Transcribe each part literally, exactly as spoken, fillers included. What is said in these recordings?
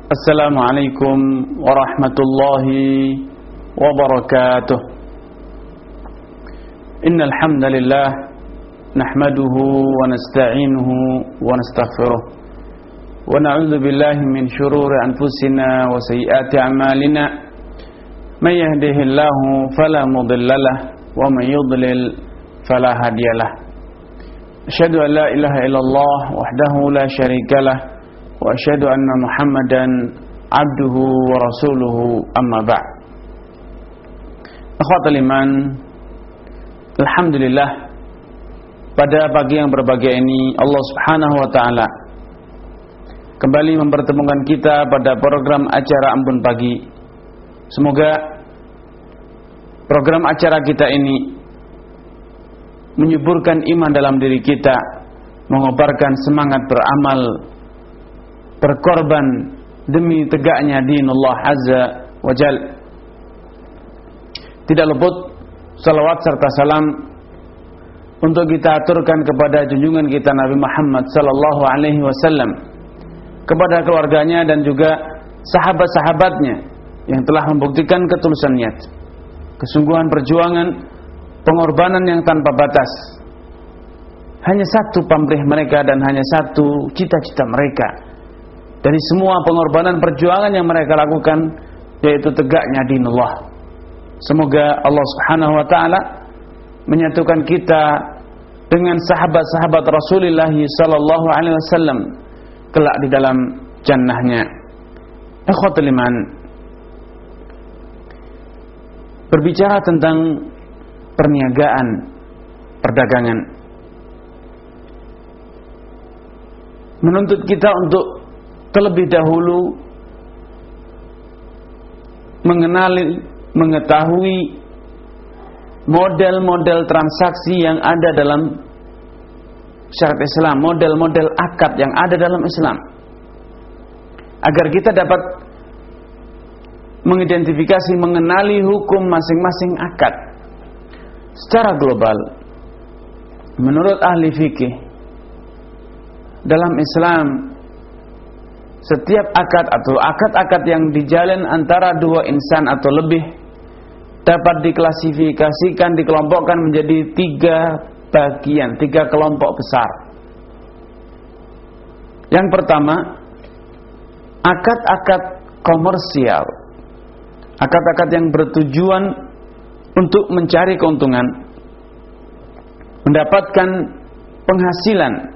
Assalamualaikum warahmatullahi wabarakatuh. Innal hamdalillah nahmaduhu wa nasta'inuhu wa nastaghfiruh wa na'udzu billahi min shururi anfusina wa sayyiati a'malina. May yahdihillahu fala mudilla lahu wa may yudlil fala hadiyalah. Asyhadu an la ilaha illallah wahdahu la syarika lah wa asyhadu anna Muhammadan abduhu wa rasuluhu, amma ba'd. Akhwatul iman, alhamdulillah, pada pagi yang berbahagia ini Allah Subhanahu wa taala kembali mempertemukan kita pada program acara Embun Pagi. Semoga program acara kita ini menyuburkan iman dalam diri kita, mengobarkan semangat beramal, berkorban demi tegaknya dinullah azza wa jal. Tidak luput salawat serta salam untuk kita aturkan kepada junjungan kita Nabi Muhammad sallallahu alaihi wasallam, kepada keluarganya dan juga sahabat-sahabatnya yang telah membuktikan ketulusan niat, kesungguhan perjuangan, pengorbanan yang tanpa batas. Hanya satu pamrih mereka dan hanya satu cita-cita mereka dari semua pengorbanan perjuangan yang mereka lakukan, yaitu tegaknya dinullah. Semoga Allah Subhanahu wa taala menyatukan kita dengan sahabat-sahabat Rasulullah sallallahu alaihi wasallam kelak di dalam jannahnya. Ikhwatul iman, berbicara tentang perniagaan, perdagangan, menuntut kita untuk terlebih dahulu mengenali, mengetahui model-model transaksi yang ada dalam syariat Islam, model-model akad yang ada dalam Islam, agar kita dapat mengidentifikasi, mengenali hukum masing-masing akad secara global. Menurut ahli fikih dalam Islam, setiap akad atau akad-akad yang dijalin antara dua insan atau lebih dapat diklasifikasikan, dikelompokkan menjadi tiga bagian, tiga kelompok besar. Yang pertama, akad-akad komersial, akad-akad yang bertujuan untuk mencari keuntungan, mendapatkan penghasilan.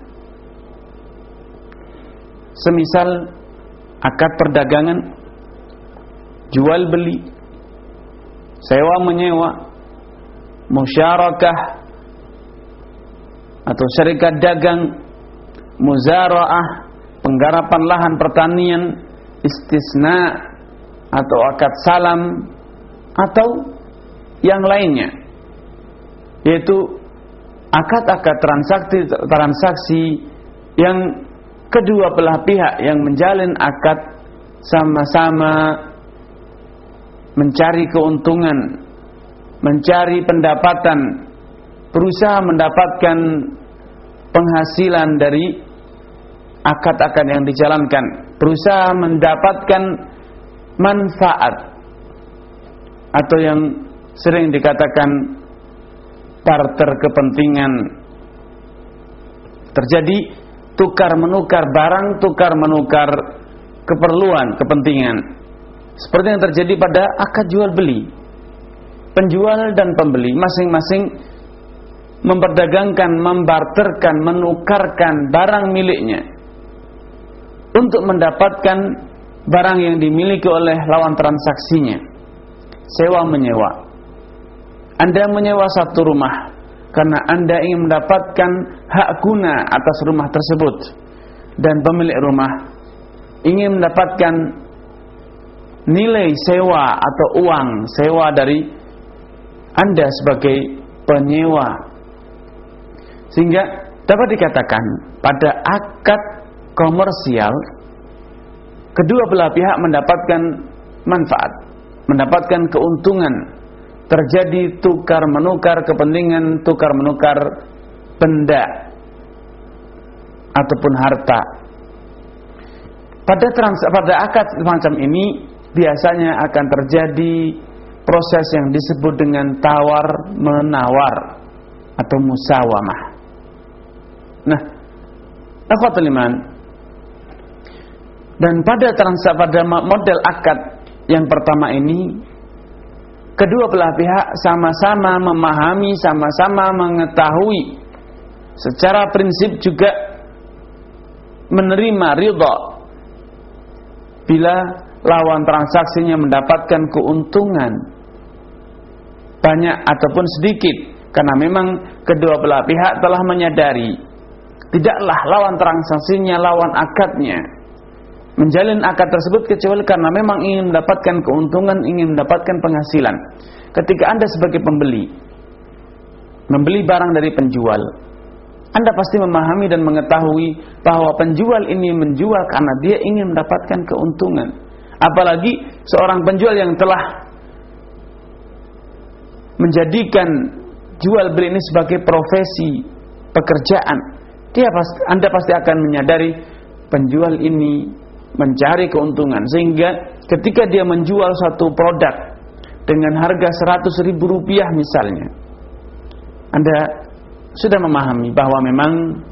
Semisal akad perdagangan, jual beli, sewa menyewa, musyarakah atau syarikat dagang, muzaraah, penggarapan lahan pertanian, istisna atau akad salam, atau yang lainnya, yaitu akad-akad transaksi transaksi yang kedua belah pihak yang menjalin akad sama-sama mencari keuntungan, mencari pendapatan, berusaha mendapatkan penghasilan dari akad-akad yang dijalankan, berusaha mendapatkan manfaat atau yang sering dikatakan barter kepentingan. Terjadi tukar menukar barang, tukar menukar keperluan, kepentingan, seperti yang terjadi pada akad jual beli. Penjual dan pembeli masing-masing memperdagangkan, membarterkan, menukarkan barang miliknya untuk mendapatkan barang yang dimiliki oleh lawan transaksinya. Sewa menyewa. Anda menyewa satu rumah karena Anda ingin mendapatkan hak guna atas rumah tersebut, dan pemilik rumah ingin mendapatkan nilai sewa atau uang sewa dari Anda sebagai penyewa. Sehingga dapat dikatakan pada akad komersial, kedua belah pihak mendapatkan manfaat, mendapatkan keuntungan. Terjadi tukar menukar kepentingan, tukar menukar benda ataupun harta. pada trans pada akad semacam ini biasanya akan terjadi proses yang disebut dengan tawar menawar atau musawamah. Nah, akhwatul iman, dan pada trans pada model akad yang pertama ini, kedua belah pihak sama-sama memahami, sama-sama mengetahui, secara prinsip juga menerima ridha bila lawan transaksinya mendapatkan keuntungan banyak ataupun sedikit, karena memang kedua belah pihak telah menyadari tidaklah lawan transaksinya, lawan akadnya menjalin akad tersebut kecuali karena memang ingin mendapatkan keuntungan, ingin mendapatkan penghasilan. Ketika Anda sebagai pembeli membeli barang dari penjual, Anda pasti memahami dan mengetahui bahwa penjual ini menjual karena dia ingin mendapatkan keuntungan. Apalagi seorang penjual yang telah menjadikan jual beli ini sebagai profesi, pekerjaan, dia pasti, Anda pasti akan menyadari penjual ini mencari keuntungan, sehingga ketika dia menjual suatu produk dengan harga seratus ribu rupiah misalnya, Anda sudah memahami bahwa memang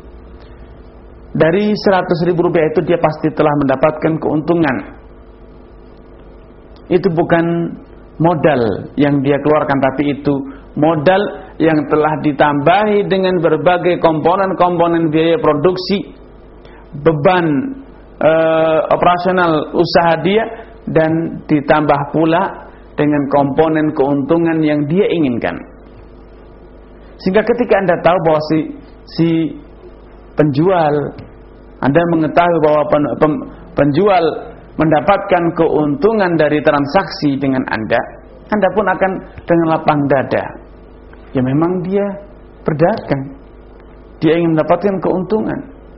dari seratus ribu rupiah itu dia pasti telah mendapatkan keuntungan. Itu bukan modal yang dia keluarkan, tapi itu modal yang telah ditambahi dengan berbagai komponen-komponen biaya produksi, beban e, operasional usaha dia, dan ditambah pula dengan komponen keuntungan yang dia inginkan. Sehingga ketika Anda tahu bahwa si, si penjual, Anda mengetahui bahwa pen, pen, penjual mendapatkan keuntungan dari transaksi dengan Anda, Anda pun akan dengan lapang dada. Ya memang dia berdagang, dia ingin mendapatkan keuntungan.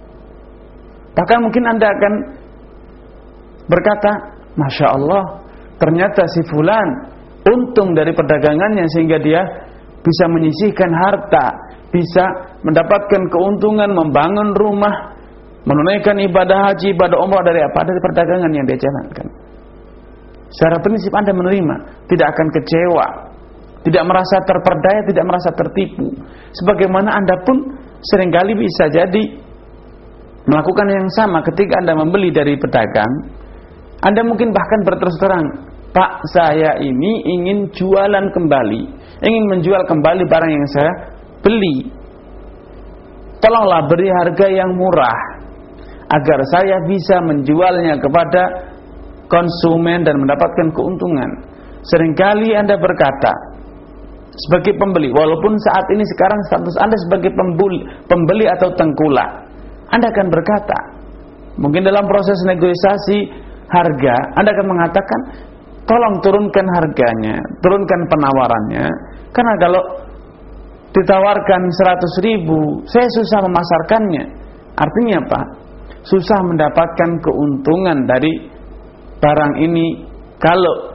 Bahkan mungkin Anda akan berkata, Masya Allah, ternyata si fulan untung dari perdagangannya sehingga dia bisa menyisihkan harta, bisa mendapatkan keuntungan, membangun rumah, menunaikan ibadah haji, ibadah umrah dari apa? Dari perdagangan yang dia jalankan. Secara prinsip Anda menerima, tidak akan kecewa, tidak merasa terperdaya, tidak merasa tertipu. Sebagaimana Anda pun seringkali bisa jadi melakukan yang sama ketika Anda membeli dari pedagang. Anda mungkin bahkan berterus terang, Pak, saya ini ingin jualan kembali, ingin menjual kembali barang yang saya beli. Tolonglah beri harga yang murah agar saya bisa menjualnya kepada konsumen dan mendapatkan keuntungan. Seringkali Anda berkata sebagai pembeli, walaupun saat ini sekarang status Anda sebagai pembeli, pembeli atau tengkulak, Anda akan berkata, mungkin dalam proses negosiasi harga, Anda akan mengatakan, tolong turunkan harganya, turunkan penawarannya, karena kalau ditawarkan seratus ribu, saya susah memasarkannya. Artinya apa? Susah mendapatkan keuntungan dari barang ini kalau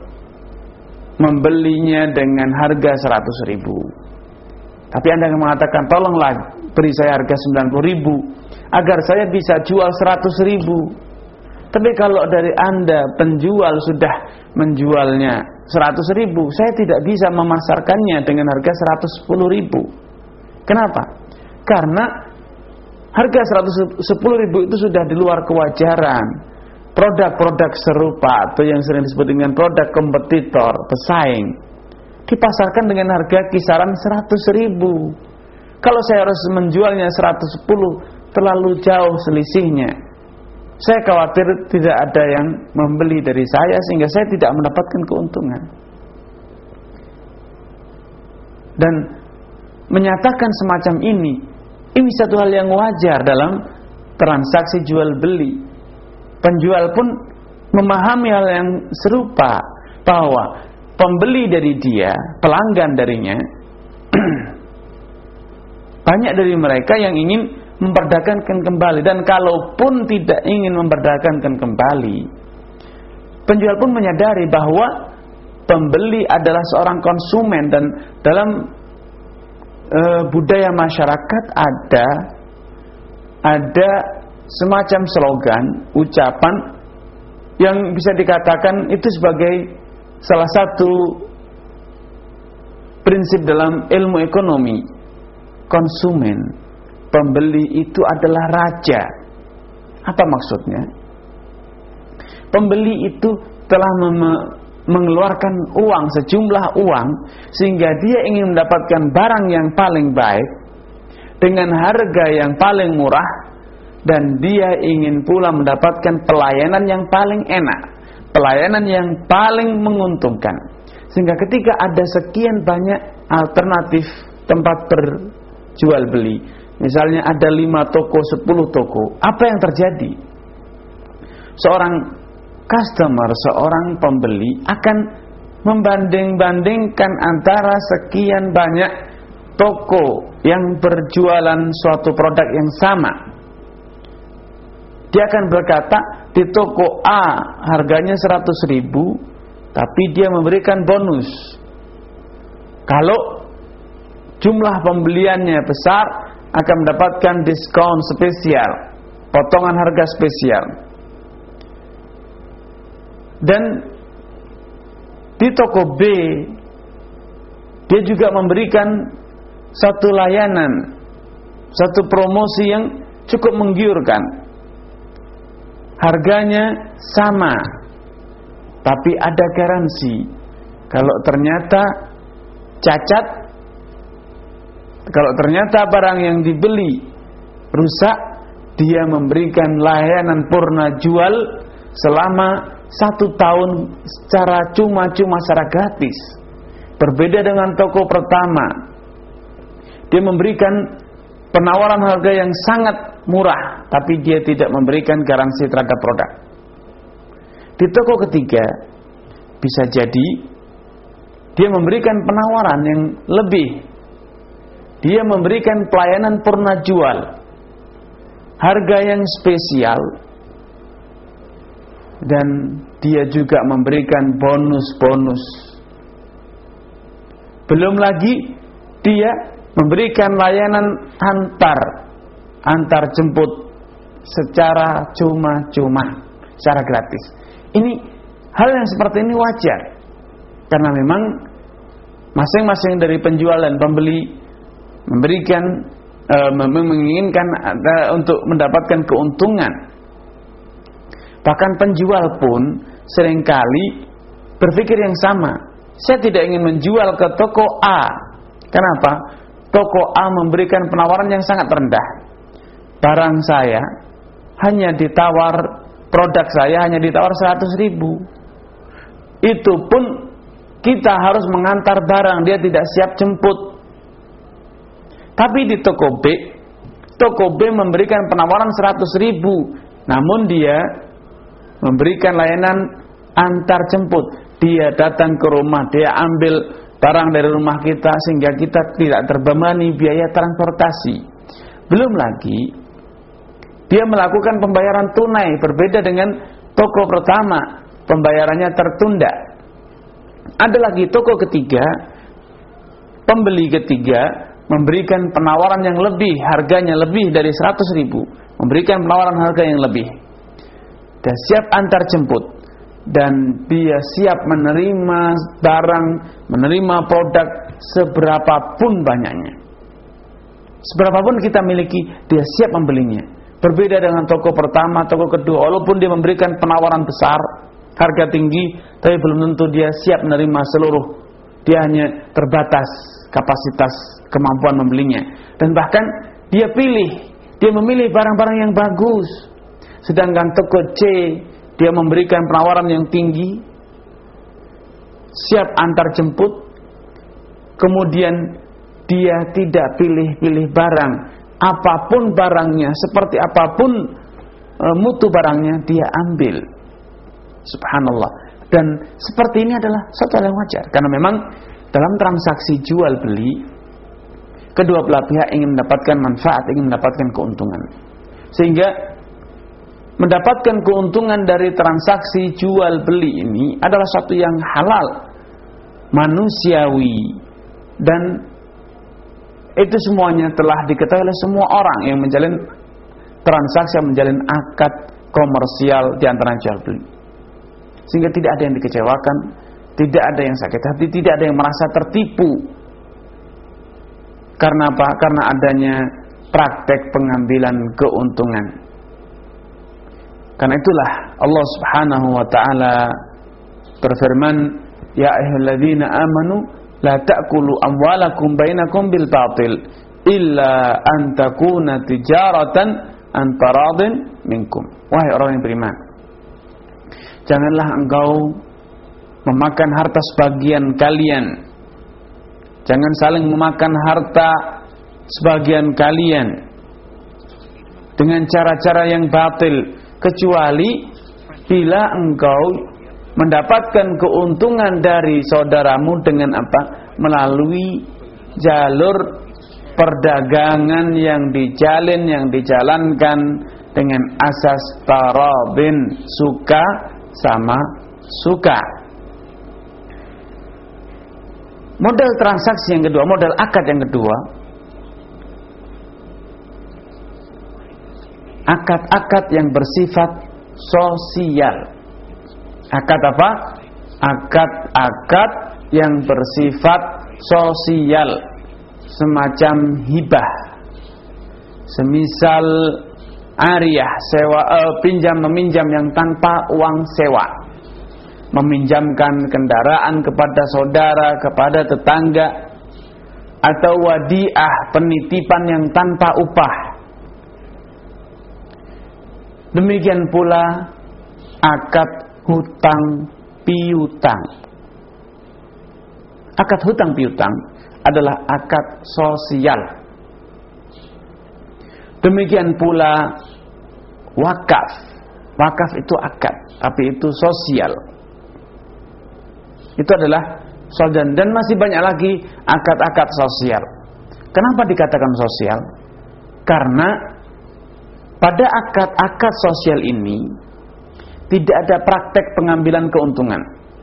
membelinya dengan harga seratus ribu. Tapi Anda akan mengatakan, tolonglah beri saya harga sembilan puluh ribu agar saya bisa jual seratus ribu. Tapi kalau dari Anda penjual sudah menjualnya seratus ribu, saya tidak bisa memasarkannya dengan harga seratus sepuluh ribu. Kenapa? Karena harga seratus sepuluh ribu itu sudah di luar kewajaran. Produk-produk serupa atau yang sering disebut dengan produk kompetitor, pesaing, dipasarkan dengan harga kisaran seratus ribu. Kalau saya harus menjualnya seratus sepuluh, terlalu jauh selisihnya. Saya khawatir tidak ada yang membeli dari saya sehingga saya tidak mendapatkan keuntungan. Dan menyatakan semacam ini, ini satu hal yang wajar dalam transaksi jual beli. Penjual pun memahami hal yang serupa, bahwa pembeli dari dia, pelanggan darinya, banyak dari mereka yang ingin memperdagangkan kembali. Dan kalaupun tidak ingin memperdagangkan kembali, penjual pun menyadari bahwa pembeli adalah seorang konsumen. Dan dalam e, budaya masyarakat ada ada semacam slogan, ucapan, yang bisa dikatakan itu sebagai salah satu prinsip dalam ilmu ekonomi. Konsumen, pembeli itu adalah raja. Apa maksudnya? Pembeli itu telah mem- mengeluarkan uang, sejumlah uang, sehingga dia ingin mendapatkan barang yang paling baik dengan harga yang paling murah, dan dia ingin pula mendapatkan pelayanan yang paling enak, pelayanan yang paling menguntungkan. Sehingga ketika ada sekian banyak alternatif tempat berjual beli, misalnya ada lima toko, sepuluh toko, apa yang terjadi? Seorang customer, seorang pembeli akan membanding-bandingkan antara sekian banyak toko yang berjualan suatu produk yang sama. Dia akan berkata, di toko A harganya seratus ribu, tapi dia memberikan bonus. Kalau jumlah pembeliannya besar, akan mendapatkan diskon spesial, potongan harga spesial. Dan di toko B, dia juga memberikan satu layanan, satu promosi yang cukup menggiurkan. Harganya sama, tapi ada garansi. Kalau ternyata cacat, kalau ternyata barang yang dibeli rusak, dia memberikan layanan purna jual selama satu tahun secara cuma-cuma, secara gratis. Berbeda dengan toko pertama, dia memberikan penawaran harga yang sangat murah, tapi dia tidak memberikan garansi terhadap produk. Di toko ketiga, bisa jadi dia memberikan penawaran yang lebih. Dia memberikan pelayanan purna jual, harga yang spesial, dan dia juga memberikan bonus-bonus. Belum lagi dia memberikan layanan antar antar jemput secara cuma-cuma, secara gratis. Ini hal yang seperti ini wajar, karena memang masing-masing dari penjual dan pembeli memberikan e, menginginkan e, untuk mendapatkan keuntungan. Bahkan penjual pun seringkali berpikir yang sama. Saya tidak ingin menjual ke toko A. Kenapa? Toko A memberikan penawaran yang sangat rendah. Barang saya hanya ditawar, produk saya hanya ditawar seratus ribu. Itu pun kita harus mengantar barang, dia tidak siap jemput. Tapi di toko B, toko B memberikan penawaran seratus ribu, namun dia memberikan layanan antar jemput. Dia datang ke rumah, dia ambil barang dari rumah kita, sehingga kita tidak terbebani biaya transportasi. Belum lagi dia melakukan pembayaran tunai, berbeda dengan toko pertama, pembayarannya tertunda. Ada lagi toko ketiga, pembeli ketiga memberikan penawaran yang lebih, harganya lebih dari seratus ribu, memberikan penawaran harga yang lebih. Dia siap antar jemput, dan dia siap menerima barang, menerima produk seberapapun banyaknya. Seberapapun kita miliki, dia siap membelinya. Berbeda dengan toko pertama, toko kedua, walaupun dia memberikan penawaran besar, harga tinggi, tapi belum tentu dia siap menerima seluruh. Dia hanya terbatas kapasitas kemampuan membelinya. Dan bahkan dia pilih, dia memilih barang-barang yang bagus. Sedangkan toko C, dia memberikan penawaran yang tinggi, siap antar jemput, kemudian dia tidak pilih-pilih barang. Apapun barangnya, seperti apapun e, mutu barangnya, dia ambil. Subhanallah. Dan seperti ini adalah suatu hal yang wajar, karena memang dalam transaksi jual beli, kedua belah pihak ingin mendapatkan manfaat, ingin mendapatkan keuntungan. Sehingga mendapatkan keuntungan dari transaksi jual beli ini adalah suatu yang halal, manusiawi, dan itu semuanya telah diketahui oleh semua orang yang menjalin transaksi, yang menjalin akad komersial di antara jual beli. sehingga tidak ada yang dikecewakan, tidak ada yang sakit hati, tidak ada yang merasa tertipu. Karena apa? Karena adanya praktek pengambilan keuntungan. Karena itulah Allah Subhanahu wa taala berfirman, ya ayyuhalladzina amanu la ta'kulu amwalakum bainakum bil batil illa an takuna tijaratan an taradin minkum. Wahai orang yang beriman, janganlah engkau memakan harta sebagian kalian. Jangan saling memakan harta sebagian kalian dengan cara-cara yang batil, kecuali bila engkau mendapatkan keuntungan dari saudaramu dengan apa? Melalui jalur perdagangan yang dijalin, yang dijalankan dengan asas taradin, suka sama suka. Model transaksi yang kedua, model akad yang kedua, akad-akad yang bersifat sosial. Akad apa? Akad-akad yang bersifat sosial, semacam hibah, semisal ariyah, sewa, eh, pinjam meminjam yang tanpa uang sewa, meminjamkan kendaraan kepada saudara, kepada tetangga, atau wadiah, penitipan yang tanpa upah. Demikian pula akad hutang piutang. Akad hutang piutang adalah akad sosial. Demikian pula wakaf. Wakaf itu akad, tapi itu sosial. Itu adalah sosial, dan masih banyak lagi akad-akad sosial. Kenapa dikatakan sosial? Karena pada akad-akad sosial ini tidak ada praktek pengambilan keuntungan.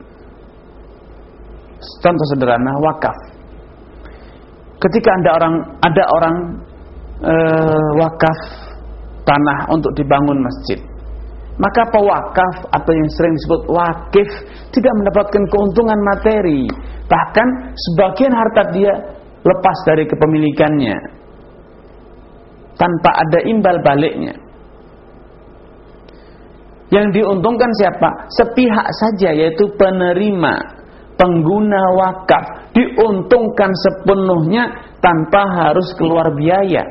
Contoh sederhana, wakaf. Ketika ada orang ada orang eh, wakaf tanah untuk dibangun masjid, maka pewakaf atau yang sering disebut wakif tidak mendapatkan keuntungan materi. Bahkan sebagian harta dia lepas dari kepemilikannya tanpa ada imbal baliknya. Yang diuntungkan siapa? Sepihak saja, yaitu penerima, pengguna wakaf, diuntungkan sepenuhnya tanpa harus keluar biaya.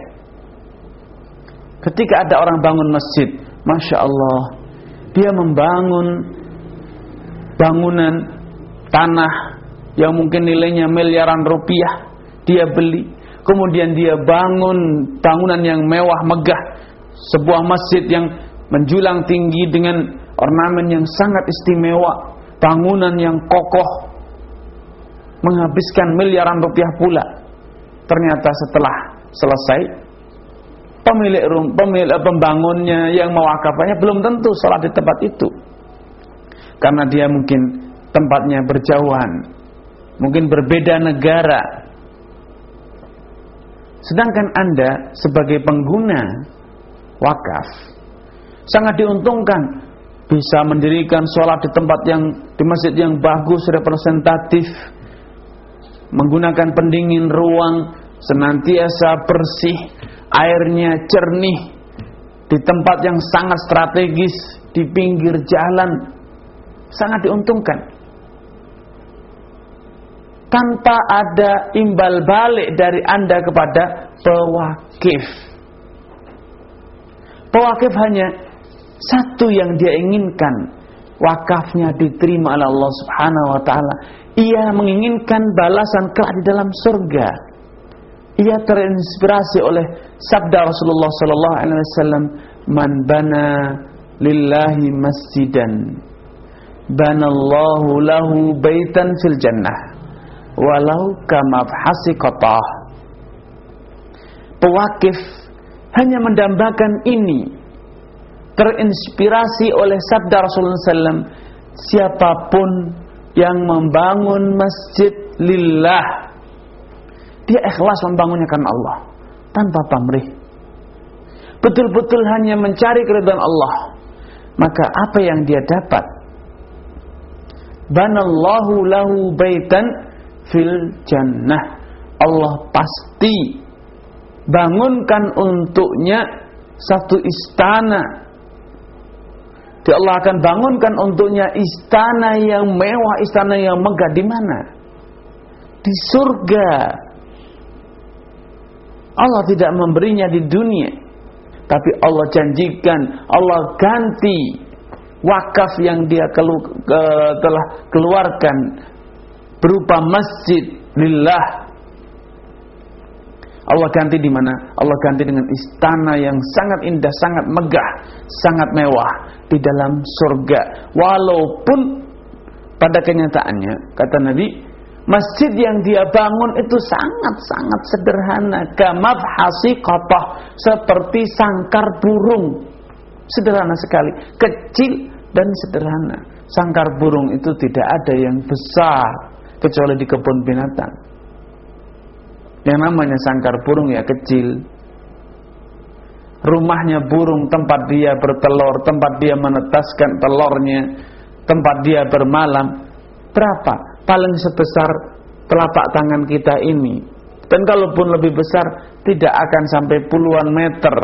Ketika ada orang bangun masjid, Masya Allah, dia membangun bangunan tanah yang mungkin nilainya miliaran rupiah, dia beli. Kemudian dia bangun bangunan yang mewah megah, sebuah masjid yang menjulang tinggi dengan ornamen yang sangat istimewa, bangunan yang kokoh, menghabiskan miliaran rupiah pula. Ternyata setelah selesai, pemilik rum, pemilik pembangunnya yang mewakafannya belum tentu sholat di tempat itu, karena dia mungkin tempatnya berjauhan, mungkin berbeda negara. Sedangkan Anda sebagai pengguna wakaf sangat diuntungkan, bisa mendirikan sholat di tempat yang, di masjid yang bagus, representatif, menggunakan pendingin ruang, senantiasa bersih, airnya jernih, di tempat yang sangat strategis, di pinggir jalan, sangat diuntungkan. Tanpa ada imbal balik dari Anda kepada pewakif. Pewakif hanya satu yang dia inginkan, wakafnya diterima oleh Allah Subhanahu wa taala. Ia menginginkan balasan kelak di dalam surga. Ia terinspirasi oleh sabda Rasulullah sallallahu alaihi wasallam, "Man bana lillahi masjidan, banallahu lahu baitan fil jannah, walau kama fasiqatah." Pewakif hanya mendambakan ini, terinspirasi oleh sabda Rasulullah sallallahu alaihi wasallam, siapapun yang membangun masjid lillah, dia ikhlas membangunnya karena Allah, tanpa pamrih, betul-betul hanya mencari keridhaan Allah, maka apa yang dia dapat banallahu lahu baitan fil jannah. Allah pasti bangunkan untuknya satu istana. Dia Allah akan bangunkan untuknya istana yang mewah, istana yang megah. Di mana? Di surga. Allah tidak memberinya di dunia, tapi Allah janjikan, Allah ganti wakaf yang dia kelu, ke, telah keluarkan berupa masjid lillah. Allah ganti di mana? Allah ganti dengan istana yang sangat indah, sangat megah, sangat mewah di dalam surga. Walaupun pada kenyataannya, kata Nabi, masjid yang dia bangun itu sangat-sangat sederhana. Kamafhasi qatah, seperti sangkar burung. Sederhana sekali, kecil dan sederhana. Sangkar burung itu tidak ada yang besar kecuali di kebun binatang. Yang namanya sangkar burung ya kecil. Rumahnya burung, tempat dia bertelur, tempat dia menetaskan telurnya, tempat dia bermalam, berapa? Paling sebesar telapak tangan kita ini. Dan kalaupun lebih besar, tidak akan sampai puluhan meter.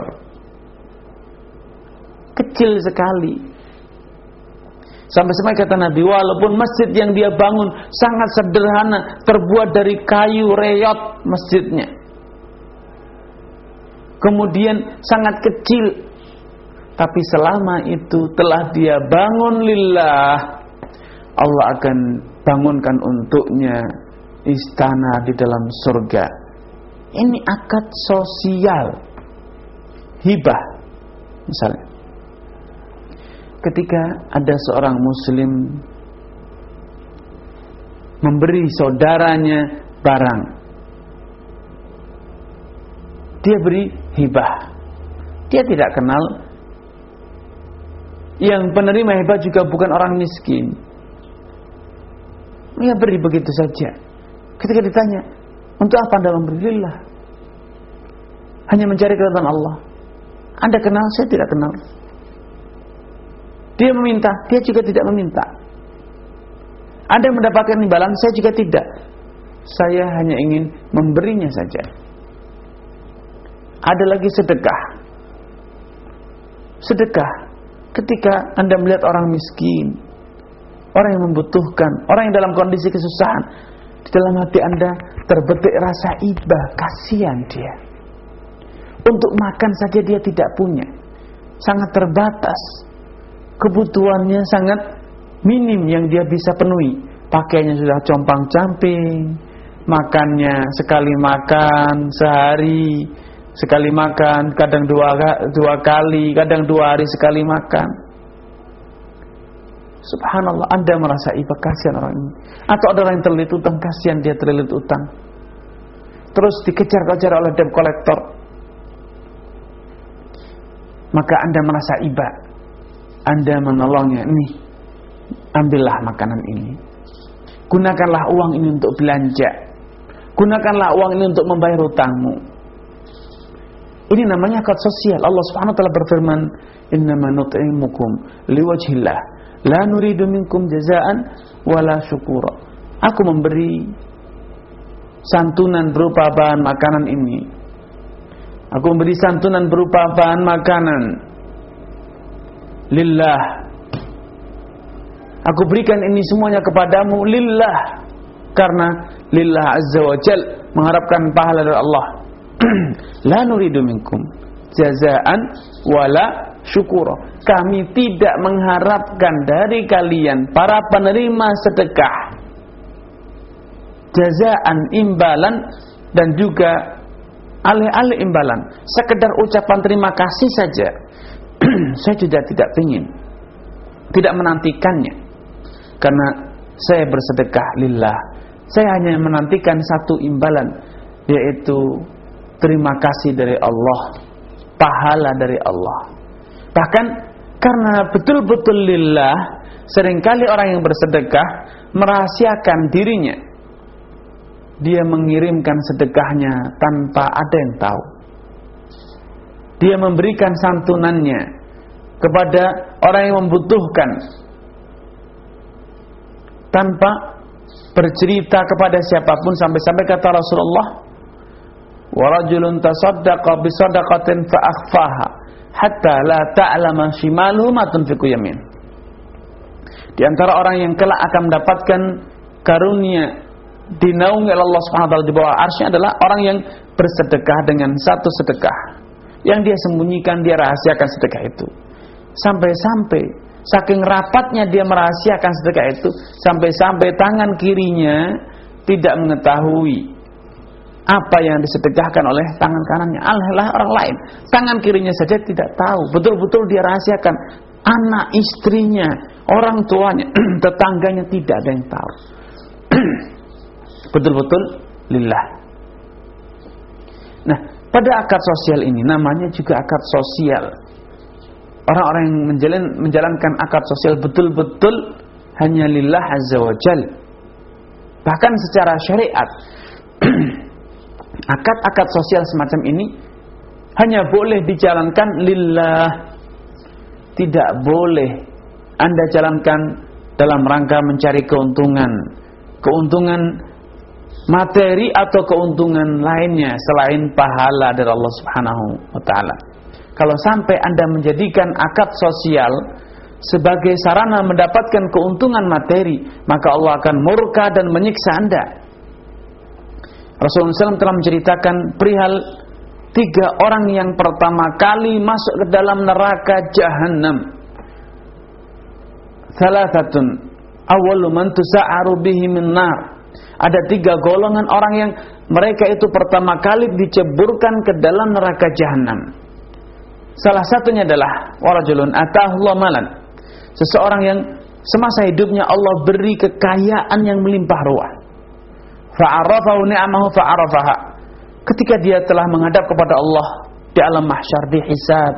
Kecil sekali. Sampai-sampai kata Nabi, walaupun masjid yang dia bangun sangat sederhana, terbuat dari kayu reyot masjidnya, kemudian sangat kecil, tapi selama itu telah dia bangun lillah, Allah akan bangunkan untuknya istana di dalam surga. Ini akad sosial, hibah. Misalnya, ketika ada seorang muslim memberi saudaranya barang, dia beri hibah. Dia tidak kenal, yang penerima hibah juga bukan orang miskin. Dia beri begitu saja. Ketika ditanya, untuk apa Anda memberi? Lillah, hanya mencari keridhaan Allah. Anda kenal? Saya tidak kenal. Dia meminta, dia juga tidak meminta. Anda mendapatkan imbalan, saya juga tidak. Saya hanya ingin memberinya saja. Ada lagi sedekah. Sedekah ketika Anda melihat orang miskin, orang yang membutuhkan, orang yang dalam kondisi kesusahan, di dalam hati Anda terbetik rasa ibah, kasihan dia. Untuk makan saja dia tidak punya, sangat terbatas. Kebutuhannya sangat minim yang dia bisa penuhi. Pakaiannya sudah compang-camping, makannya sekali makan sehari, sekali makan, kadang dua, dua kali, kadang dua hari sekali makan. Subhanallah, Anda merasa iba, kasihan orang ini. Atau ada orang yang terlilit utang, kasihan dia terlilit utang, terus dikejar-kejar oleh debt collector, maka Anda merasa iba. Anda menolongnya, nih, ambillah makanan ini, gunakanlah uang ini untuk belanja, gunakanlah uang ini untuk membayar hutangmu. Ini namanya akad sosial. Allah Subhanahu wa taala berfirman, "Innama nut'imukum liwajhillah, la nuridu minkum jazaan wala syukura." Aku memberi santunan berupa bahan makanan ini. Aku memberi santunan berupa bahan makanan lillah. Aku berikan ini semuanya kepadamu lillah, karena lillah azza wa jal, mengharapkan pahala dari Allah. La nuridu minkum jazaan wala syukura. Kami tidak mengharapkan dari kalian para penerima sedekah jazaan, imbalan, dan juga alih-alih imbalan, sekedar ucapan terima kasih saja. Saya juga tidak ingin, tidak menantikannya, karena saya bersedekah lillah. Saya hanya menantikan satu imbalan, yaitu terima kasih dari Allah, pahala dari Allah. Bahkan karena betul-betul lillah, seringkali orang yang bersedekah merahasiakan dirinya. Dia mengirimkan sedekahnya tanpa ada yang tahu. Dia memberikan santunannya kepada orang yang membutuhkan. tanpa bercerita kepada siapapun, sampai-sampai kata Rasulullah, wa rajulun tasaddaqa bi sadaqatin fa akhfaha hatta la ta'lama shimaluhu ma tunfiqu yamin. Di antara orang yang kelak akan mendapatkan karunia dinaungi oleh Allah Subhanahu wa taala di bawah arsy adalah orang yang bersedekah dengan satu sedekah yang dia sembunyikan, dia rahasiakan sedekah itu. Sampai-sampai saking rapatnya dia merahasiakan sedekah itu, sampai-sampai tangan kirinya tidak mengetahui apa yang disedekahkan oleh tangan kanannya. Alhamdulillah orang lain, tangan kirinya saja tidak tahu. Betul-betul dia rahasiakan. Anak, istrinya, orang tuanya, tetangganya tidak ada yang tahu. Betul-betul lillah. Nah, pada akad sosial ini, namanya juga akad sosial. Orang-orang yang menjalan, menjalankan akad sosial betul-betul hanya lillah azza wa jal. Bahkan secara syariat, akad-akad sosial semacam ini hanya boleh dijalankan lillah. Tidak boleh Anda jalankan dalam rangka mencari keuntungan, keuntungan materi atau keuntungan lainnya selain pahala dari Allah Subhanahu wa taala. Kalau sampai Anda menjadikan akad sosial sebagai sarana mendapatkan keuntungan materi, maka Allah akan murka dan menyiksa Anda. Rasulullah shallallahu alaihi wasallam telah menceritakan perihal tiga orang yang pertama kali masuk ke dalam neraka Jahannam. Salasatun awwalu man tusa'aru bihi min nar. Ada tiga golongan orang yang mereka itu pertama kali diceburkan ke dalam neraka Jahannam. Salah satunya adalah warajulun atahullah malan. Seseorang yang semasa hidupnya Allah beri kekayaan yang melimpah ruah. Fa'arafahu ni'amahu fa'arafaha. Ketika dia telah menghadap kepada Allah di alam mahsyar, di hisab,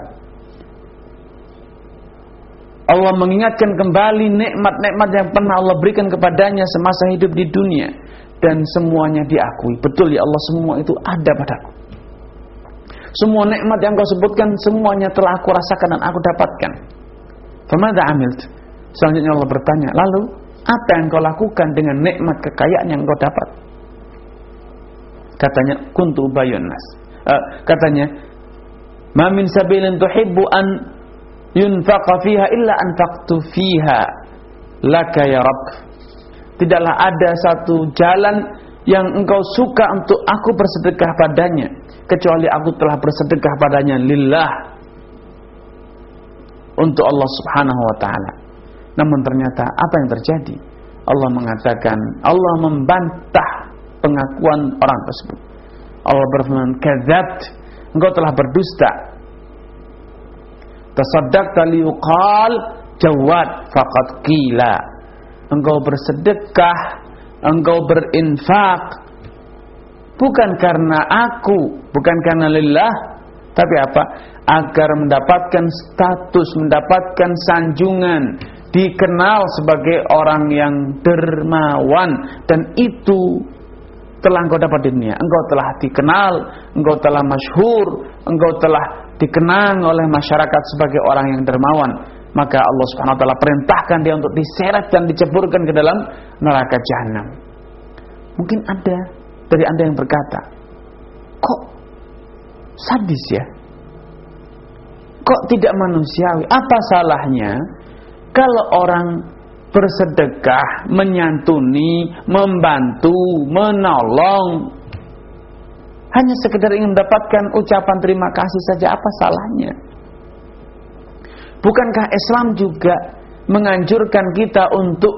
Allah mengingatkan kembali nikmat-nikmat yang pernah Allah berikan kepadanya semasa hidup di dunia, dan semuanya diakui. Betul ya Allah, semua itu ada padaku. Semua nikmat yang kau sebutkan semuanya telah aku rasakan dan aku dapatkan. Famadza amilt? Selanjutnya Allah bertanya, lalu apa yang kau lakukan dengan nikmat kekayaan yang kau dapat? Katanya, kuntu ubayyun nas. Uh, katanya, ma min sabilin tuhibbu an yunfaqa fiha illa anfaqtu fiha laka ya Rabb. Tidaklah ada satu jalan yang engkau suka untuk aku bersedekah padanya, kecuali aku telah bersedekah padanya lillah, untuk Allah Subhanahu wa taala. Namun ternyata apa yang terjadi? Allah mengatakan, Allah membantah pengakuan orang tersebut. Allah berfirman, kadzabt, engkau telah berdusta. Tasaddaqta liqal jawad faqad qila. Engkau bersedekah, engkau berinfak bukan karena aku, bukan karena lillah, tapi apa? Agar mendapatkan status, mendapatkan sanjungan, dikenal sebagai orang yang dermawan, dan itu telah engkau dapat di dunia. Engkau telah dikenal, engkau telah masyhur, engkau telah dikenang oleh masyarakat sebagai orang yang dermawan. Maka Allah Subhanahu wa taala perintahkan dia untuk diseret dan diceburkan ke dalam neraka Jahannam. Mungkin ada dari Anda yang berkata, kok sadis ya? Kok tidak manusiawi? Apa salahnya kalau orang bersedekah, menyantuni, membantu, menolong, hanya sekedar ingin mendapatkan ucapan terima kasih saja? Apa salahnya? Bukankah Islam juga menganjurkan kita untuk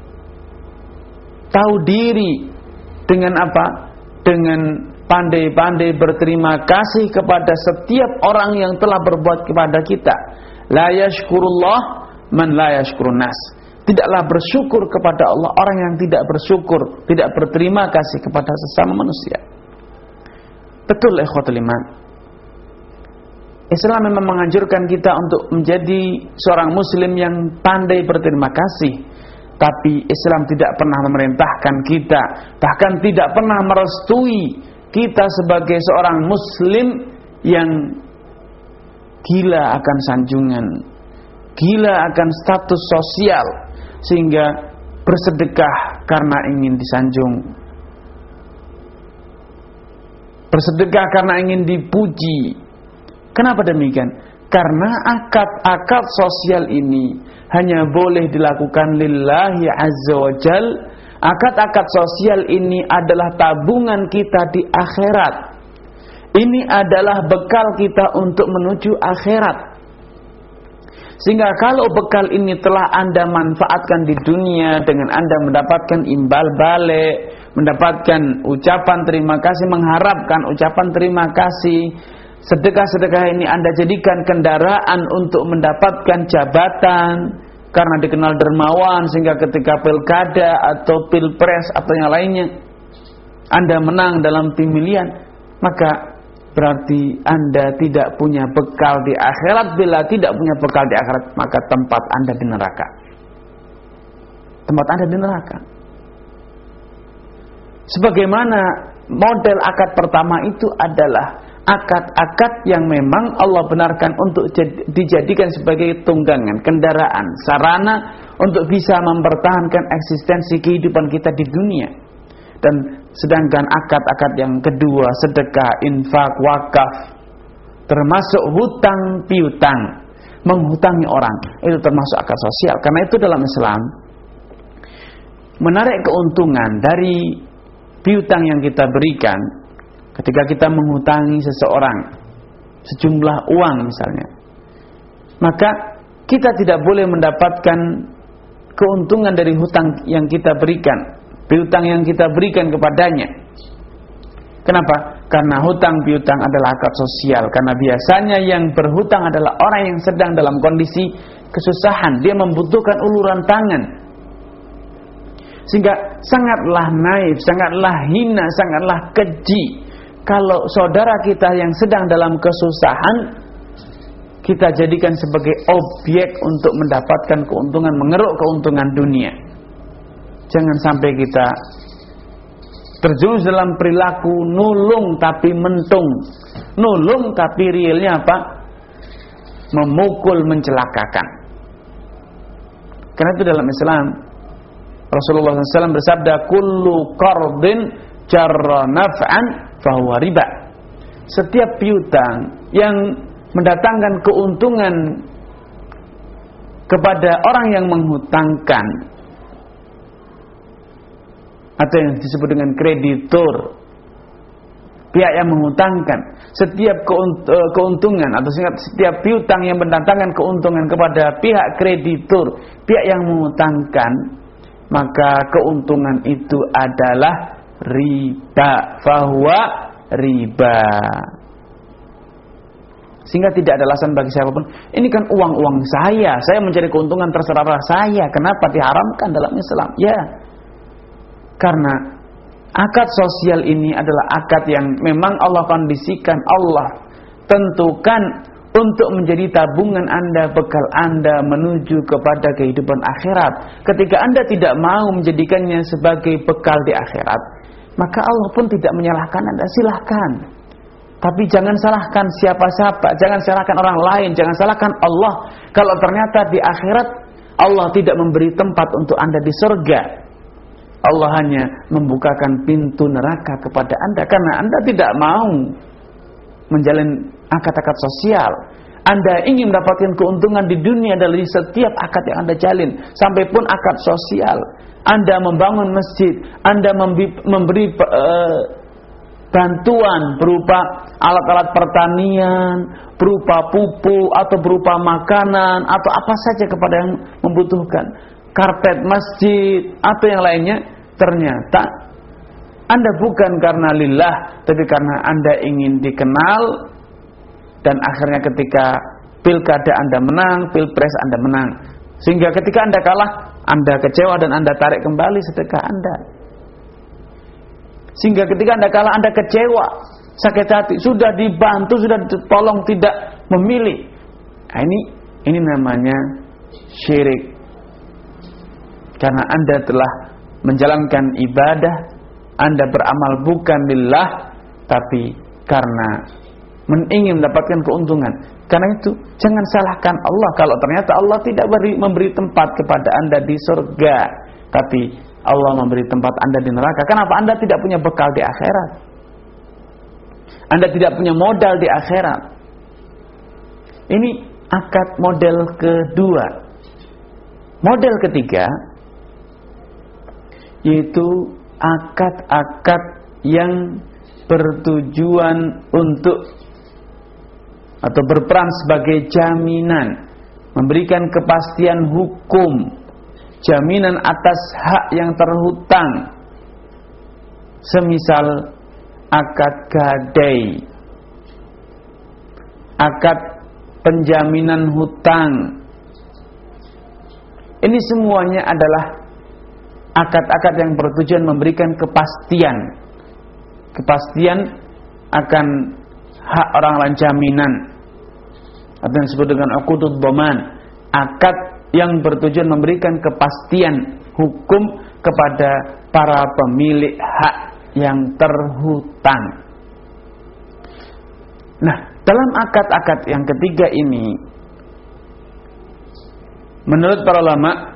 tahu diri dengan apa? Dengan pandai-pandai berterima kasih kepada setiap orang yang telah berbuat kepada kita. La yashkurullah man la yashkurun nas. Tidaklah bersyukur kepada Allah orang yang tidak bersyukur, tidak berterima kasih kepada sesama manusia. Betul ikhwatul iman. Islam memang menganjurkan kita untuk menjadi seorang muslim yang pandai berterima kasih. Tapi Islam tidak pernah memerintahkan kita, bahkan tidak pernah merestui kita sebagai seorang muslim yang gila akan sanjungan, gila akan status sosial, sehingga bersedekah karena ingin disanjung, bersedekah karena ingin dipuji. Kenapa demikian? Karena akad-akad sosial ini hanya boleh dilakukan lillahi azza wa jal. Akad-akad sosial ini adalah tabungan kita di akhirat. Ini adalah bekal kita untuk menuju akhirat. Sehingga kalau bekal ini telah Anda manfaatkan di dunia dengan Anda mendapatkan imbal balik, mendapatkan ucapan terima kasih, mengharapkan ucapan terima kasih, sedekah-sedekah ini Anda jadikan kendaraan untuk mendapatkan jabatan karena dikenal dermawan, sehingga ketika pilkada atau pilpres atau yang lainnya Anda menang dalam pemilihan, maka berarti Anda tidak punya bekal di akhirat. Bila tidak punya bekal di akhirat, maka tempat Anda di neraka. Tempat Anda di neraka. Sebagaimana model akad pertama itu adalah akad-akad yang memang Allah benarkan untuk dijadikan sebagai tunggangan, kendaraan, sarana untuk bisa mempertahankan eksistensi kehidupan kita di dunia. Dan sedangkan akad-akad yang kedua, sedekah, infak, wakaf, termasuk hutang piutang, menghutangi orang, itu termasuk akad sosial. Karena itu dalam Islam, menarik keuntungan dari piutang yang kita berikan ketika kita menghutangi seseorang sejumlah uang misalnya, maka kita tidak boleh mendapatkan keuntungan dari hutang yang kita berikan, piutang yang kita berikan kepadanya. Kenapa? Karena hutang piutang adalah akad sosial. Karena biasanya yang berhutang adalah orang yang sedang dalam kondisi kesusahan, dia membutuhkan uluran tangan. Sehingga sangatlah naif, sangatlah hina, sangatlah keji kalau saudara kita yang sedang dalam kesusahan kita jadikan sebagai objek untuk mendapatkan keuntungan, mengeruk keuntungan dunia. Jangan sampai kita terjerumus dalam perilaku nulung tapi mentung. Nulung tapi realnya apa? Memukul, mencelakakan. Karena itu dalam Islam Rasulullah shallallahu alaihi wasallam bersabda, kullu qardin jarra naf'an fahuwa riba. Setiap piutang yang mendatangkan keuntungan kepada orang yang menghutangkan, atau yang disebut dengan kreditur, pihak yang menghutangkan, setiap keuntungan atau setiap piutang yang mendatangkan keuntungan kepada pihak kreditur, pihak yang menghutangkan, maka keuntungan itu adalah riba, fahuwa riba. Sehingga tidak ada alasan bagi siapapun, ini kan uang-uang saya, saya mencari keuntungan terserah saya, kenapa diharamkan dalam Islam? Ya, karena akad sosial ini adalah akad yang memang Allah kondisikan, Allah tentukan untuk menjadi tabungan Anda, bekal Anda menuju kepada kehidupan akhirat. Ketika Anda tidak mau menjadikannya sebagai bekal di akhirat, maka Allah pun tidak menyalahkan Anda, silahkan. Tapi jangan salahkan siapa-siapa, jangan salahkan orang lain, jangan salahkan Allah. Kalau ternyata di akhirat Allah tidak memberi tempat untuk Anda di surga, Allah hanya membukakan pintu neraka kepada Anda karena Anda tidak mau menjalin akad-akad sosial. Anda ingin mendapatkan keuntungan di dunia dari setiap akad yang Anda jalin, sampai pun akad sosial. Anda membangun masjid, Anda memberi, memberi uh, bantuan berupa alat-alat pertanian, berupa pupuk atau berupa makanan atau apa saja kepada yang membutuhkan, karpet masjid atau yang lainnya. Ternyata Anda bukan karena lillah, tapi karena Anda ingin dikenal, dan akhirnya ketika pilkada Anda menang, pilpres Anda menang, sehingga ketika Anda kalah, Anda kecewa dan Anda tarik kembali sedekah Anda. Sehingga ketika Anda kalah, Anda kecewa, sakit hati, sudah dibantu, sudah ditolong, tidak memilih. Nah, ini ini namanya syirik. Karena Anda telah menjalankan ibadah, Anda beramal bukan lillah, tapi karena ingin mendapatkan keuntungan. Karena itu jangan salahkan Allah kalau ternyata Allah tidak beri, memberi tempat kepada Anda di surga. tapi Allah memberi tempat Anda di neraka. Kenapa? Anda tidak punya bekal di akhirat. Anda tidak punya modal di akhirat. Ini akad model kedua. Model ketiga yaitu akad-akad yang bertujuan untuk atau berperan sebagai jaminan, memberikan kepastian hukum, jaminan atas hak yang terhutang. Semisal akad gadai, akad penjaminan hutang. Ini semuanya adalah akad-akad yang bertujuan memberikan kepastian. Kepastian akan hak orang lain, jaminan. Atau yang disebut dengan uqudud dhaman, akad yang bertujuan memberikan kepastian hukum kepada para pemilik hak yang terhutang. Nah, dalam akad-akad yang ketiga ini, menurut para ulama,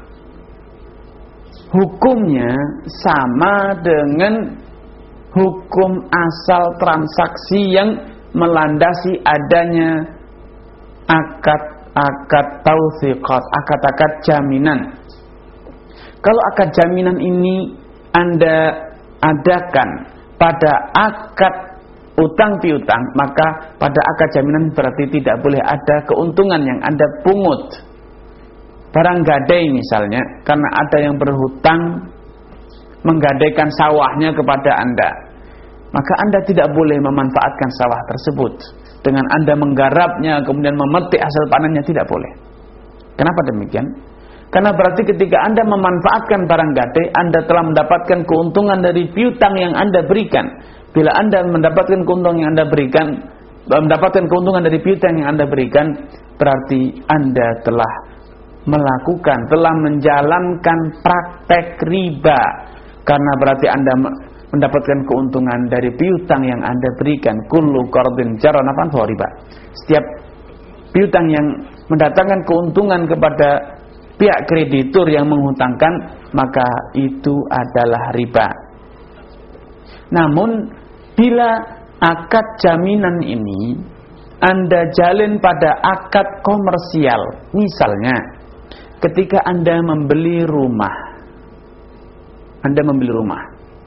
hukumnya sama dengan hukum asal transaksi yang melandasi adanya akad-akad tautsiqat, akad-akad jaminan. Kalau akad jaminan ini Anda adakan pada akad utang piutang, maka pada akad jaminan berarti tidak boleh ada keuntungan yang Anda pungut. Barang gadai misalnya, karena ada yang berhutang menggadaikan sawahnya kepada Anda, maka Anda tidak boleh memanfaatkan sawah tersebut dengan Anda menggarapnya kemudian memetik hasil panennya, tidak boleh. Kenapa demikian? Karena berarti ketika Anda memanfaatkan barang gadai, Anda telah mendapatkan keuntungan dari piutang yang Anda berikan. Bila Anda mendapatkan keuntungan yang Anda berikan, mendapatkan keuntungan dari piutang yang Anda berikan, berarti Anda telah melakukan, telah menjalankan praktek riba. Karena berarti Anda mendapatkan keuntungan dari piutang yang Anda berikan. Kullu qardin jarra naf'an fa riba. Setiap piutang yang mendatangkan keuntungan kepada pihak kreditur yang menghutangkan, maka itu adalah riba. Namun bila akad jaminan ini Anda jalin pada akad komersial, misalnya ketika Anda membeli rumah, Anda membeli rumah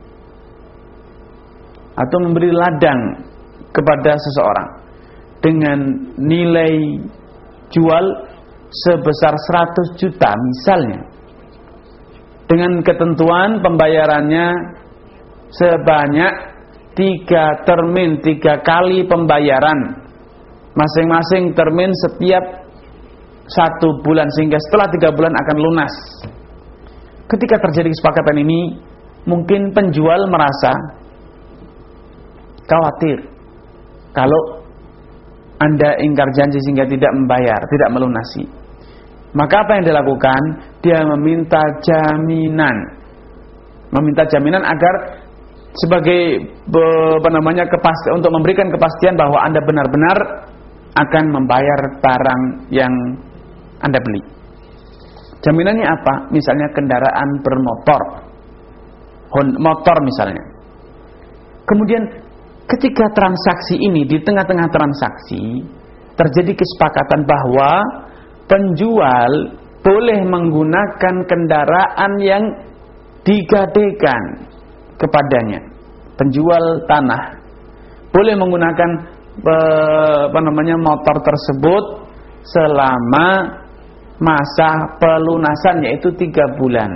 atau membeli ladang kepada seseorang dengan nilai jual sebesar seratus juta misalnya, dengan ketentuan pembayarannya sebanyak tiga termin, tiga kali pembayaran, masing-masing termin setiap satu bulan, sehingga setelah tiga bulan akan lunas. Ketika terjadi kesepakatan ini, mungkin penjual merasa khawatir kalau Anda ingkar janji sehingga tidak membayar, tidak melunasi. Maka apa yang dilakukan? Dia meminta jaminan. Meminta jaminan agar sebagai apa namanya kepastian, untuk memberikan kepastian bahwa Anda benar-benar akan membayar barang yang Anda beli. Jaminannya apa? Misalnya kendaraan bermotor, motor misalnya. Kemudian ketika transaksi ini, di tengah-tengah transaksi terjadi kesepakatan bahwa penjual boleh menggunakan kendaraan yang digadaikan kepadanya. Penjual tanah boleh menggunakan apa namanya motor tersebut selama masa pelunasan, yaitu tiga bulan.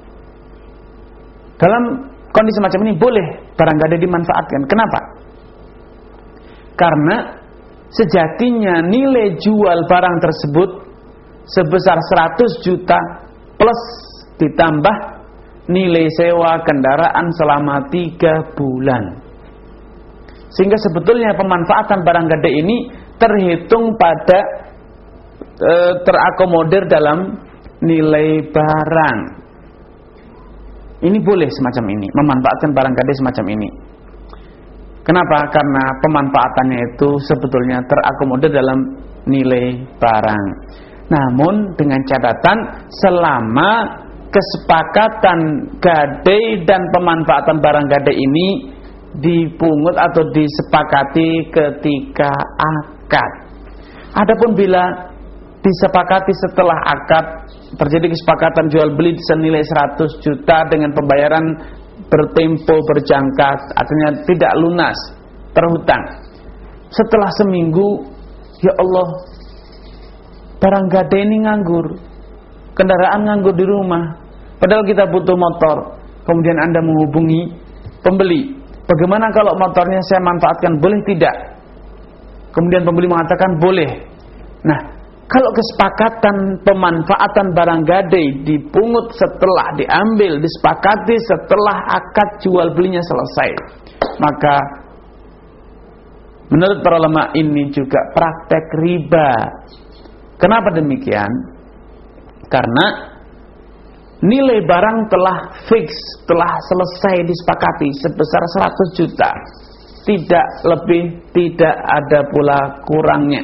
Dalam kondisi macam ini boleh barang gadai dimanfaatkan. Kenapa? Karena sejatinya nilai jual barang tersebut sebesar seratus juta plus ditambah nilai sewa kendaraan selama tiga bulan. Sehingga sebetulnya pemanfaatan barang gadai ini terhitung pada e, terakomodir dalam nilai barang. Ini boleh semacam ini, memanfaatkan barang gadai semacam ini. Kenapa? Karena pemanfaatannya itu sebetulnya terakomodir dalam nilai barang. Namun dengan catatan selama kesepakatan gadai dan pemanfaatan barang gadai ini dipungut atau disepakati ketika akad. Adapun bila disepakati setelah akad, terjadi kesepakatan jual beli senilai seratus juta dengan pembayaran bertempo berjangka, artinya tidak lunas, terhutang. Setelah seminggu, ya Allah, barang gadai ini nganggur, kendaraan nganggur di rumah, padahal kita butuh motor. Kemudian Anda menghubungi pembeli, bagaimana kalau motornya saya manfaatkan, boleh tidak? Kemudian pembeli mengatakan boleh. Nah, kalau kesepakatan pemanfaatan barang gadai dipungut setelah diambil, disepakati setelah akad jual belinya selesai, maka menurut para ulama ini juga praktek riba. Kenapa demikian? Karena nilai barang telah fix, telah selesai disepakati sebesar seratus juta. Tidak lebih, tidak ada pula kurangnya.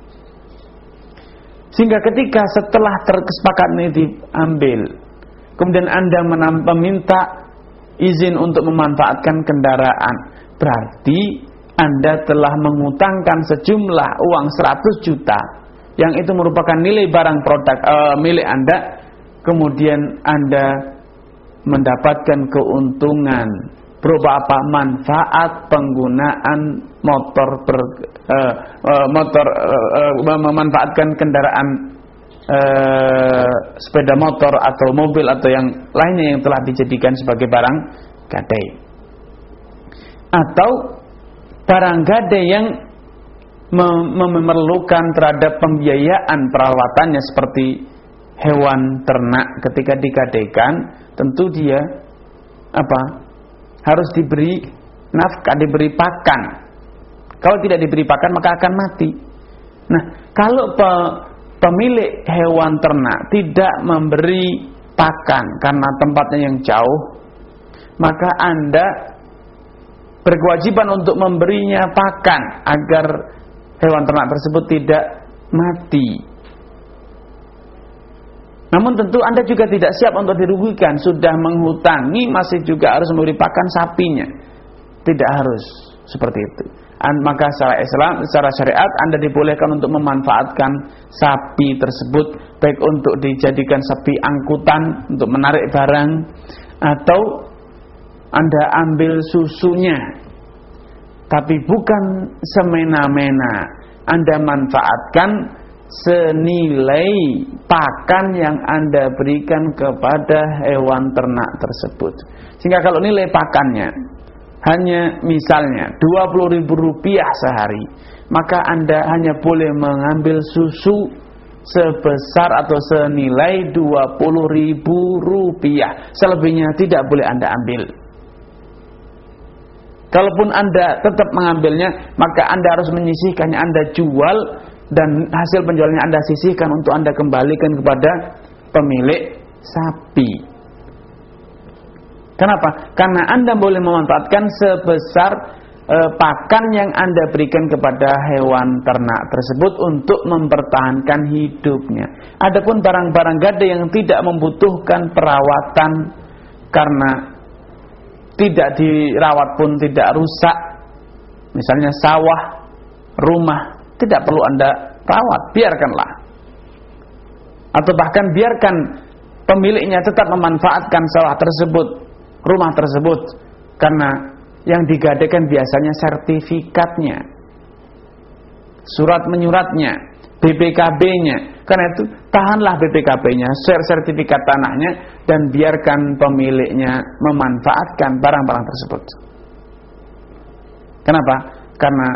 Sehingga ketika setelah terkesepakatan ini diambil, kemudian Anda meminta izin untuk memanfaatkan kendaraan, berarti Anda telah mengutangkan sejumlah uang seratus juta, yang itu merupakan nilai barang produk e, milik Anda. Kemudian Anda mendapatkan keuntungan berupa apa? Manfaat penggunaan motor ber, uh, uh, motor uh, uh, memanfaatkan kendaraan uh, sepeda motor atau mobil atau yang lainnya yang telah dijadikan sebagai barang gadai, atau barang gadai yang mem- memerlukan terhadap pembiayaan perawatannya seperti hewan ternak. Ketika digadaikan, tentu dia apa? Harus diberi nafkah, diberi pakan. Kalau tidak diberi pakan maka akan mati. Nah, kalau pe, pemilik hewan ternak tidak memberi pakan karena tempatnya yang jauh, maka Anda berkewajiban untuk memberinya pakan agar hewan ternak tersebut tidak mati. Namun tentu Anda juga tidak siap untuk dirugikan. Sudah menghutangi masih juga harus memberi pakan sapinya. Tidak harus seperti itu. Maka secara Islam, secara syariat, Anda dibolehkan untuk memanfaatkan sapi tersebut, baik untuk dijadikan sapi angkutan untuk menarik barang, atau Anda ambil susunya, tapi bukan semena-mena. Anda manfaatkan senilai pakan yang Anda berikan kepada hewan ternak tersebut. Sehingga kalau nilai pakannya hanya misalnya dua puluh ribu rupiah sehari, maka Anda hanya boleh mengambil susu sebesar atau senilai dua puluh ribu rupiah. Selebihnya tidak boleh Anda ambil. Kalaupun Anda tetap mengambilnya, maka Anda harus menyisihkannya. Anda jual dan hasil penjualannya Anda sisihkan untuk Anda kembalikan kepada pemilik sapi. Kenapa? Karena Anda boleh memanfaatkan sebesar e, pakan yang Anda berikan kepada hewan ternak tersebut untuk mempertahankan hidupnya. Adapun barang-barang gadai yang tidak membutuhkan perawatan, karena tidak dirawat pun tidak rusak, misalnya sawah, rumah, tidak perlu Anda rawat, biarkanlah. Atau bahkan biarkan pemiliknya tetap memanfaatkan sawah tersebut, rumah tersebut, karena yang digadaikan biasanya sertifikatnya, surat menyuratnya, B P K B-nya. Karena itu tahanlah B P K B-nya, share sertifikat tanahnya, dan biarkan pemiliknya memanfaatkan barang-barang tersebut. Kenapa? Karena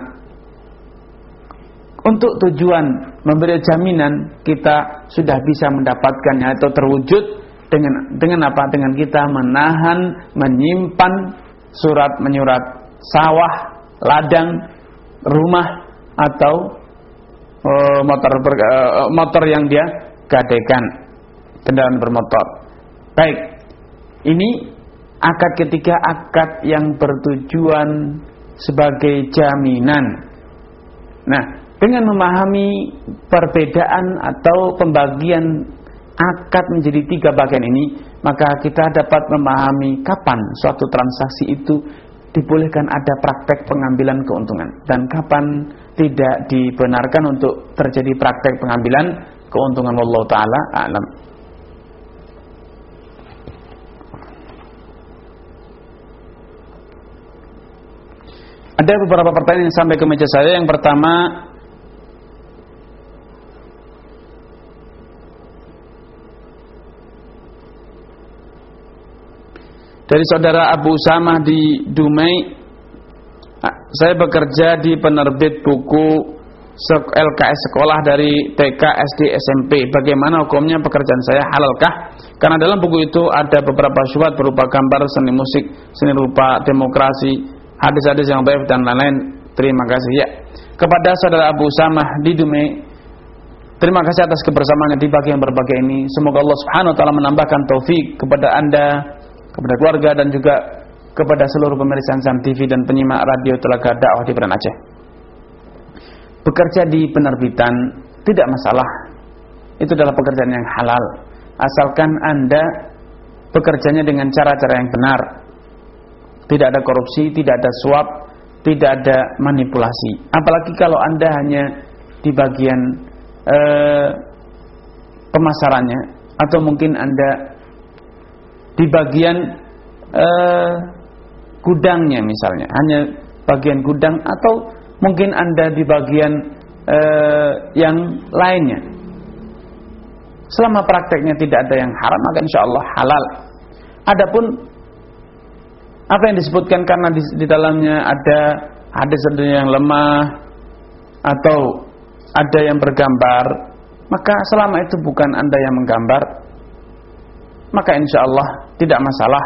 untuk tujuan memberi jaminan kita sudah bisa mendapatkannya atau terwujud dengan dengan apa? Dengan kita menahan, menyimpan surat menyurat sawah, ladang, rumah, atau uh, motor ber, uh, motor yang dia gadaikan, kendaraan bermotor. Baik, ini akad ketiga, akad yang bertujuan sebagai jaminan. Nah, dengan memahami perbedaan atau pembagian akad menjadi tiga bagian ini, maka kita dapat memahami kapan suatu transaksi itu dibolehkan ada praktek pengambilan keuntungan dan kapan tidak dibenarkan untuk terjadi praktek pengambilan keuntungan. Wallahu taala a'lam. Ada beberapa pertanyaan yang sampai ke meja saya. Yang pertama, dari saudara Abu Usamah di Dumai. Saya bekerja di penerbit buku L K S sekolah dari T K, S D, S M P. Bagaimana hukumnya pekerjaan saya, halalkah? Karena dalam buku itu ada beberapa syubhat berupa gambar, seni musik, seni rupa, demokrasi, hadis-hadis yang baik dan lain-lain. Terima kasih ya. Kepada saudara Abu Usamah di Dumai, terima kasih atas kebersamaannya di pagi yang berbahagia ini. Semoga Allah Subhanahu wa taala menambahkan taufik kepada Anda, kepada keluarga dan juga kepada seluruh pemirsa Insan T V dan penyimak radio Telaga Dakwah di Medan Aceh. Bekerja di penerbitan tidak masalah. Itu adalah pekerjaan yang halal, asalkan Anda bekerjanya dengan cara-cara yang benar. Tidak ada korupsi, tidak ada suap, tidak ada manipulasi. Apalagi kalau Anda hanya di bagian eh, pemasarannya, atau mungkin Anda di bagian eh, gudangnya misalnya, hanya bagian gudang, atau mungkin Anda di bagian eh, yang lainnya. Selama prakteknya tidak ada yang haram, maka insya Allah halal. Adapun apa yang disebutkan karena di, di dalamnya ada hadis yang lemah atau ada yang bergambar, maka selama itu bukan Anda yang menggambar, maka insya Allah tidak masalah.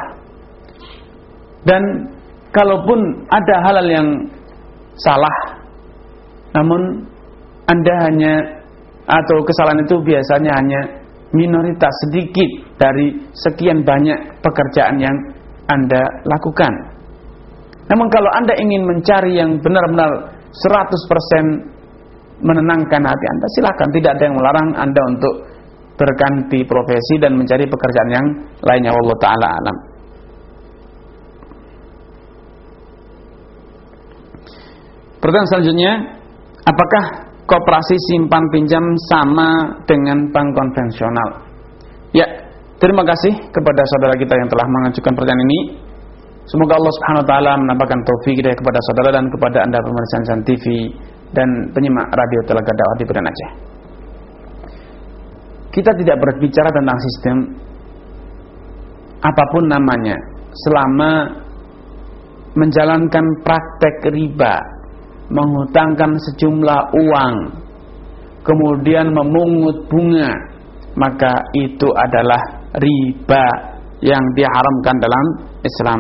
Dan kalaupun ada halal yang salah, namun Anda hanya, atau kesalahan itu biasanya hanya minoritas sedikit dari sekian banyak pekerjaan yang Anda lakukan. Namun kalau Anda ingin mencari yang benar-benar seratus persen menenangkan hati Anda, silakan, tidak ada yang melarang Anda untuk berganti profesi dan mencari pekerjaan yang lainnya. Wallahu taala alam. Pertanyaan selanjutnya, apakah koperasi simpan pinjam sama dengan bank konvensional? Ya, terima kasih kepada saudara kita yang telah mengajukan pertanyaan ini. Semoga Allah Subhanahu wa taala menambahkan taufik hidayah kepada saudara dan kepada Anda pemirsa Insan T V dan penyimak radio Telaga Dakwah di Medan Aceh. Kita tidak berbicara tentang sistem apapun namanya, selama menjalankan praktek riba, menghutangkan sejumlah uang, kemudian memungut bunga, maka itu adalah riba yang diharamkan dalam Islam.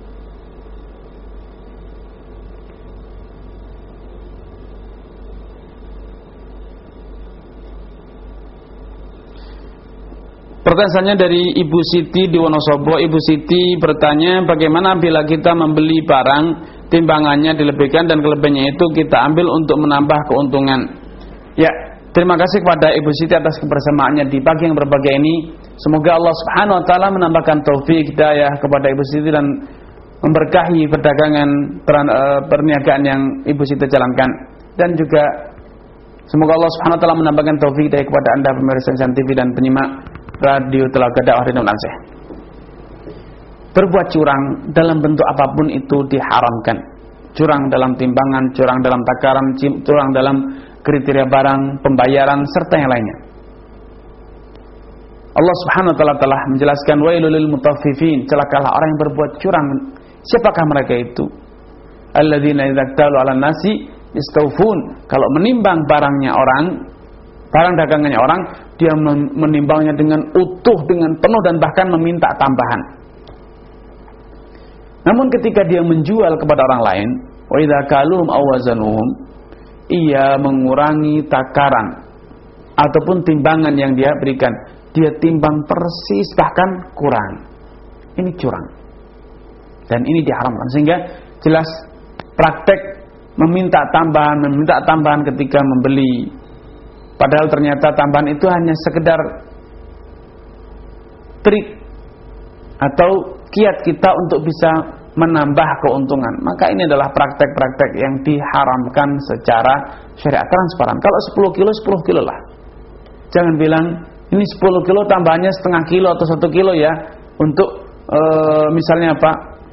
Pertanyaannya dari Ibu Siti di Wonosobo. Ibu Siti bertanya, bagaimana bila kita membeli barang, timbangannya dilebihkan dan kelebihannya itu kita ambil untuk menambah keuntungan? Ya, terima kasih kepada Ibu Siti atas kebersamaannya di pagi yang berbahagia ini. Semoga Allah Subhanahu wa taala menambahkan taufik hidayah kepada Ibu Siti dan memberkahi perdagangan perniagaan yang Ibu Siti jalankan, dan juga semoga Allah Subhanahu wa taala menambahkan taufik hidayah kepada Anda pemirsa Insan T V dan penyimak radio Telaga Dakwah di Medan Aceh. Berbuat curang dalam bentuk apapun itu diharamkan. Curang dalam timbangan, curang dalam takaran, curang dalam kriteria barang, pembayaran, serta yang lainnya. Allah Subhanahu wa taala telah menjelaskan, wailul lil mutaffifin, celakalah orang yang berbuat curang. Siapakah mereka itu? Alladzina idza iktalu 'alan nasi yastawfun. Kalau menimbang barangnya orang, barang dagangannya orang, dia menimbangnya dengan utuh, dengan penuh, dan bahkan meminta tambahan. Namun ketika dia menjual kepada orang lain, wa idza kaluhum aw wazanuhum, ia mengurangi takaran ataupun timbangan yang dia berikan, dia timbang persis bahkan kurang. Ini curang. Dan ini diharamkan. Sehingga jelas praktek meminta tambahan, meminta tambahan ketika membeli, padahal ternyata tambahan itu hanya sekedar trik atau kiat kita untuk bisa menambah keuntungan. Maka ini adalah praktek-praktek yang diharamkan secara syariat transparan. Kalau sepuluh kilo, sepuluh kilo lah. Jangan bilang ini sepuluh kilo tambahnya setengah kilo atau satu kilo ya, untuk e, misalnya apa,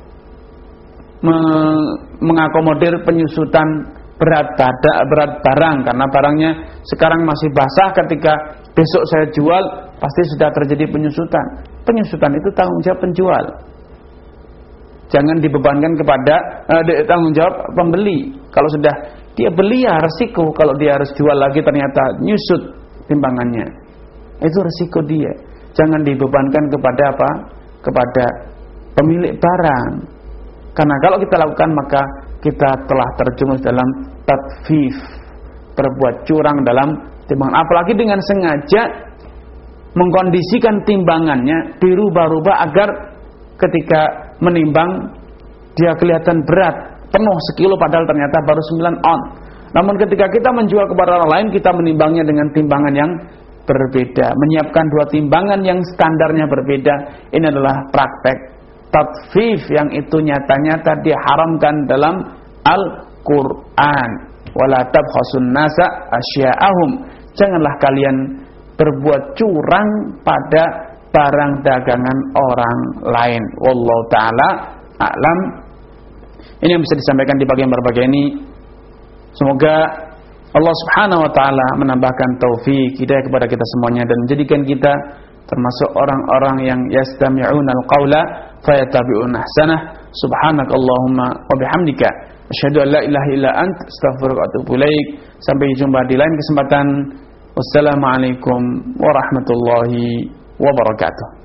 mengakomodir penyusutan berat dada, berat barang, karena barangnya sekarang masih basah, ketika besok saya jual pasti sudah terjadi penyusutan. Penyusutan itu tanggung jawab penjual, jangan dibebankan kepada eh, tanggung jawab pembeli. Kalau sudah dia beli ya resiko, kalau dia harus jual lagi ternyata nyusut timbangannya, itu resiko dia. Jangan dibebankan kepada apa? Kepada pemilik barang. Karena kalau kita lakukan maka kita telah terjumus dalam tatfif, berbuat curang dalam timbangan. Apalagi dengan sengaja mengkondisikan timbangannya dirubah-rubah agar ketika menimbang dia kelihatan berat, penuh sekilo padahal ternyata baru sembilan on. Namun ketika kita menjual kepada orang lain, kita menimbangnya dengan timbangan yang berbeda, menyiapkan dua timbangan yang standarnya berbeda. Ini adalah praktek tatfif yang itu nyata-nyata diharamkan dalam Al-Quran. Wala tabkhasun nasa asya'ahum. Janganlah kalian berbuat curang pada barang dagangan orang lain. Wallahu ta'ala a'lam. Ini yang bisa disampaikan di bagian berbagai ini. Semoga Allah subhanahu wa ta'ala menambahkan taufik hidayah kepada kita semuanya dan menjadikan kita termasuk orang-orang yang yastami'una al-qawla fayatabi'una ahsanah. Subhanakallahumma wa bihamdika asyhadu an la ilaha illa ant astaghfiruka wa atubu ilaik. Sampai jumpa di lain kesempatan. Wassalamualaikum warahmatullahi wabarakatuh.